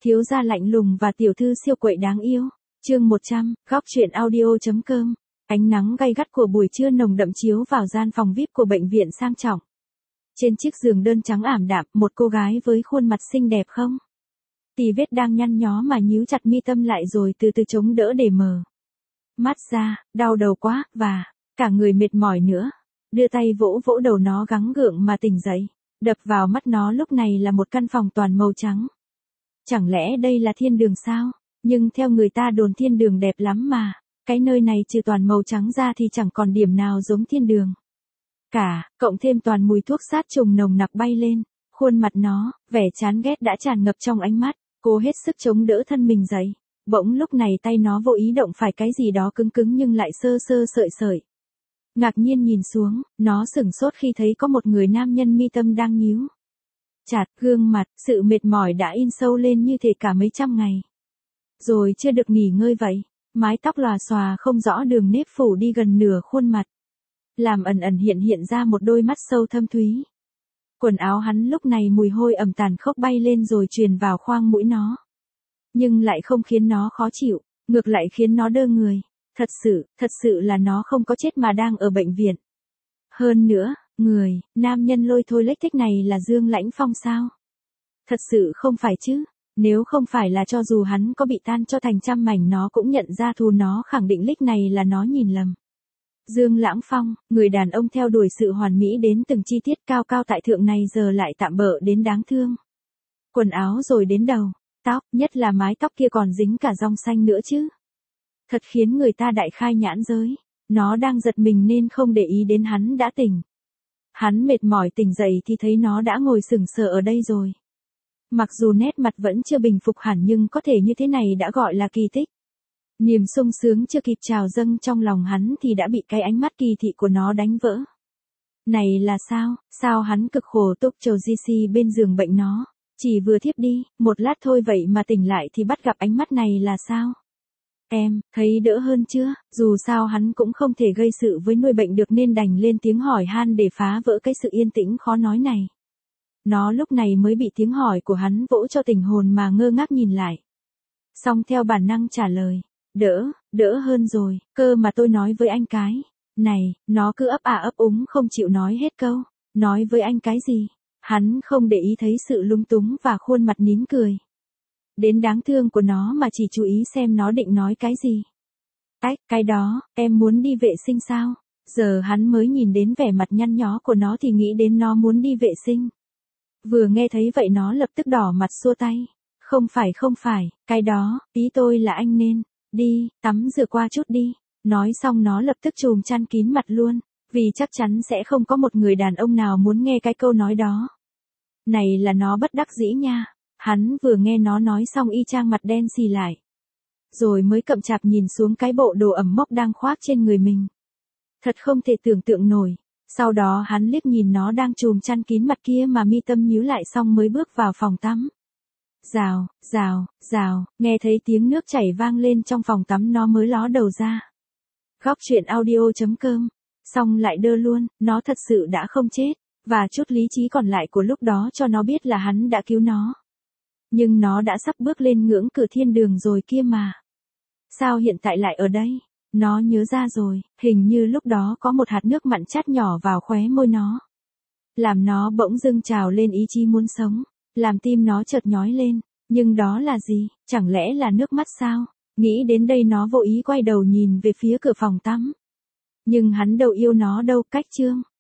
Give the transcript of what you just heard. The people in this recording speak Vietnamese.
Thiếu gia lạnh lùng và tiểu thư siêu quậy đáng yêu. Chương 100, góc truyện audio.com. Ánh nắng gay gắt của buổi trưa nồng đậm chiếu vào gian phòng VIP của bệnh viện sang trọng. Trên chiếc giường đơn trắng ảm đạm, một cô gái với khuôn mặt xinh đẹp không? Tì vết đang nhăn nhó mà nhíu chặt mi tâm lại rồi từ từ chống đỡ để mở mắt ra, đau đầu quá, và cả người mệt mỏi nữa. Đưa tay vỗ vỗ đầu nó gắng gượng mà tỉnh dậy. Đập vào mắt nó lúc này là một căn phòng toàn màu trắng. Chẳng lẽ đây là thiên đường sao? Nhưng theo người ta đồn thiên đường đẹp lắm mà. Cái nơi này trừ toàn màu trắng ra thì chẳng còn điểm nào giống thiên đường cả, cộng thêm toàn mùi thuốc sát trùng nồng nặc bay lên. Khuôn mặt nó, vẻ chán ghét đã tràn ngập trong ánh mắt. Cô hết sức chống đỡ thân mình dậy. Bỗng lúc này tay nó vô ý động phải cái gì đó cứng cứng nhưng lại sơ sơ sợi sợi. Ngạc nhiên nhìn xuống, nó sửng sốt khi thấy có một người nam nhân mi tâm đang nhíu chặt gương mặt, sự mệt mỏi đã in sâu lên như thể cả mấy trăm ngày rồi chưa được nghỉ ngơi vậy. Mái tóc lòa xòa không rõ đường nếp phủ đi gần nửa khuôn mặt, làm ẩn ẩn hiện ra một đôi mắt sâu thâm thúy. Quần áo hắn lúc này mùi hôi ẩm tàn khốc bay lên rồi truyền vào khoang mũi nó. Nhưng lại không khiến nó khó chịu, ngược lại khiến nó đơ người. Thật sự là nó không có chết mà đang ở bệnh viện. Hơn nữa, nam nhân lôi thôi lếch thếch này là Dương Lãnh Phong sao? Thật sự không phải chứ? Nếu không phải là cho dù hắn có bị tan cho thành trăm mảnh nó cũng nhận ra thù, nó khẳng định lích này là nó nhìn lầm. Dương Lãng Phong, người đàn ông theo đuổi sự hoàn mỹ đến từng chi tiết cao cao tại thượng này giờ lại tạm bợ đến đáng thương. Quần áo rồi đến đầu, tóc, nhất là mái tóc kia còn dính cả rong xanh nữa chứ. Thật khiến người ta đại khai nhãn giới. Nó đang giật mình nên không để ý đến hắn đã tỉnh. Hắn mệt mỏi tỉnh dậy thì thấy nó đã ngồi sững sờ ở đây rồi. Mặc dù nét mặt vẫn chưa bình phục hẳn nhưng có thể như thế này đã gọi là kỳ tích. Niềm sung sướng chưa kịp trào dâng trong lòng hắn thì đã bị cái ánh mắt kỳ thị của nó đánh vỡ. Này là sao hắn cực khổ túc trầu bên giường bệnh nó. Chỉ vừa thiếp đi, một lát thôi vậy mà tỉnh lại thì bắt gặp ánh mắt này là sao? Em, thấy đỡ hơn chưa? Dù sao hắn cũng không thể gây sự với nuôi bệnh được nên đành lên tiếng hỏi han để phá vỡ cái sự yên tĩnh khó nói này. Nó lúc này mới bị tiếng hỏi của hắn vỗ cho tỉnh hồn mà ngơ ngác nhìn lại. Xong theo bản năng trả lời. Đỡ hơn rồi, cơ mà tôi nói với anh cái. Này, nó cứ ấp úng không chịu nói hết câu. Nói với anh cái gì? Hắn không để ý thấy sự lúng túng và khuôn mặt nín cười đến đáng thương của nó mà chỉ chú ý xem nó định nói cái gì. Cái đó, em muốn đi vệ sinh sao? Giờ hắn mới nhìn đến vẻ mặt nhăn nhó của nó thì nghĩ đến nó muốn đi vệ sinh. Vừa nghe thấy vậy nó lập tức đỏ mặt xua tay. Không phải, cái đó, ý tôi là anh nên đi, tắm rửa qua chút đi. Nói xong nó lập tức chùm chăn kín mặt luôn, vì chắc chắn sẽ không có một người đàn ông nào muốn nghe cái câu nói đó. Này là nó bất đắc dĩ nha. Hắn vừa nghe nó nói xong y chang mặt đen xì lại. Rồi mới chậm chạp nhìn xuống cái bộ đồ ẩm mốc đang khoác trên người mình. Thật không thể tưởng tượng nổi. Sau đó hắn liếc nhìn nó đang chùm chăn kín mặt kia mà mi tâm nhíu lại xong mới bước vào phòng tắm. Rào, nghe thấy tiếng nước chảy vang lên trong phòng tắm nó mới ló đầu ra. Góc truyện audio.com. Xong lại đơ luôn, nó thật sự đã không chết. Và chút lý trí còn lại của lúc đó cho nó biết là hắn đã cứu nó. Nhưng nó đã sắp bước lên ngưỡng cửa thiên đường rồi kia mà. Sao hiện tại lại ở đây? Nó nhớ ra rồi, hình như lúc đó có một hạt nước mặn chát nhỏ vào khóe môi nó. Làm nó bỗng dưng trào lên ý chí muốn sống. Làm tim nó chợt nhói lên. Nhưng đó là gì? Chẳng lẽ là nước mắt sao? Nghĩ đến đây nó vô ý quay đầu nhìn về phía cửa phòng tắm. Nhưng hắn đâu yêu nó đâu, cách chương.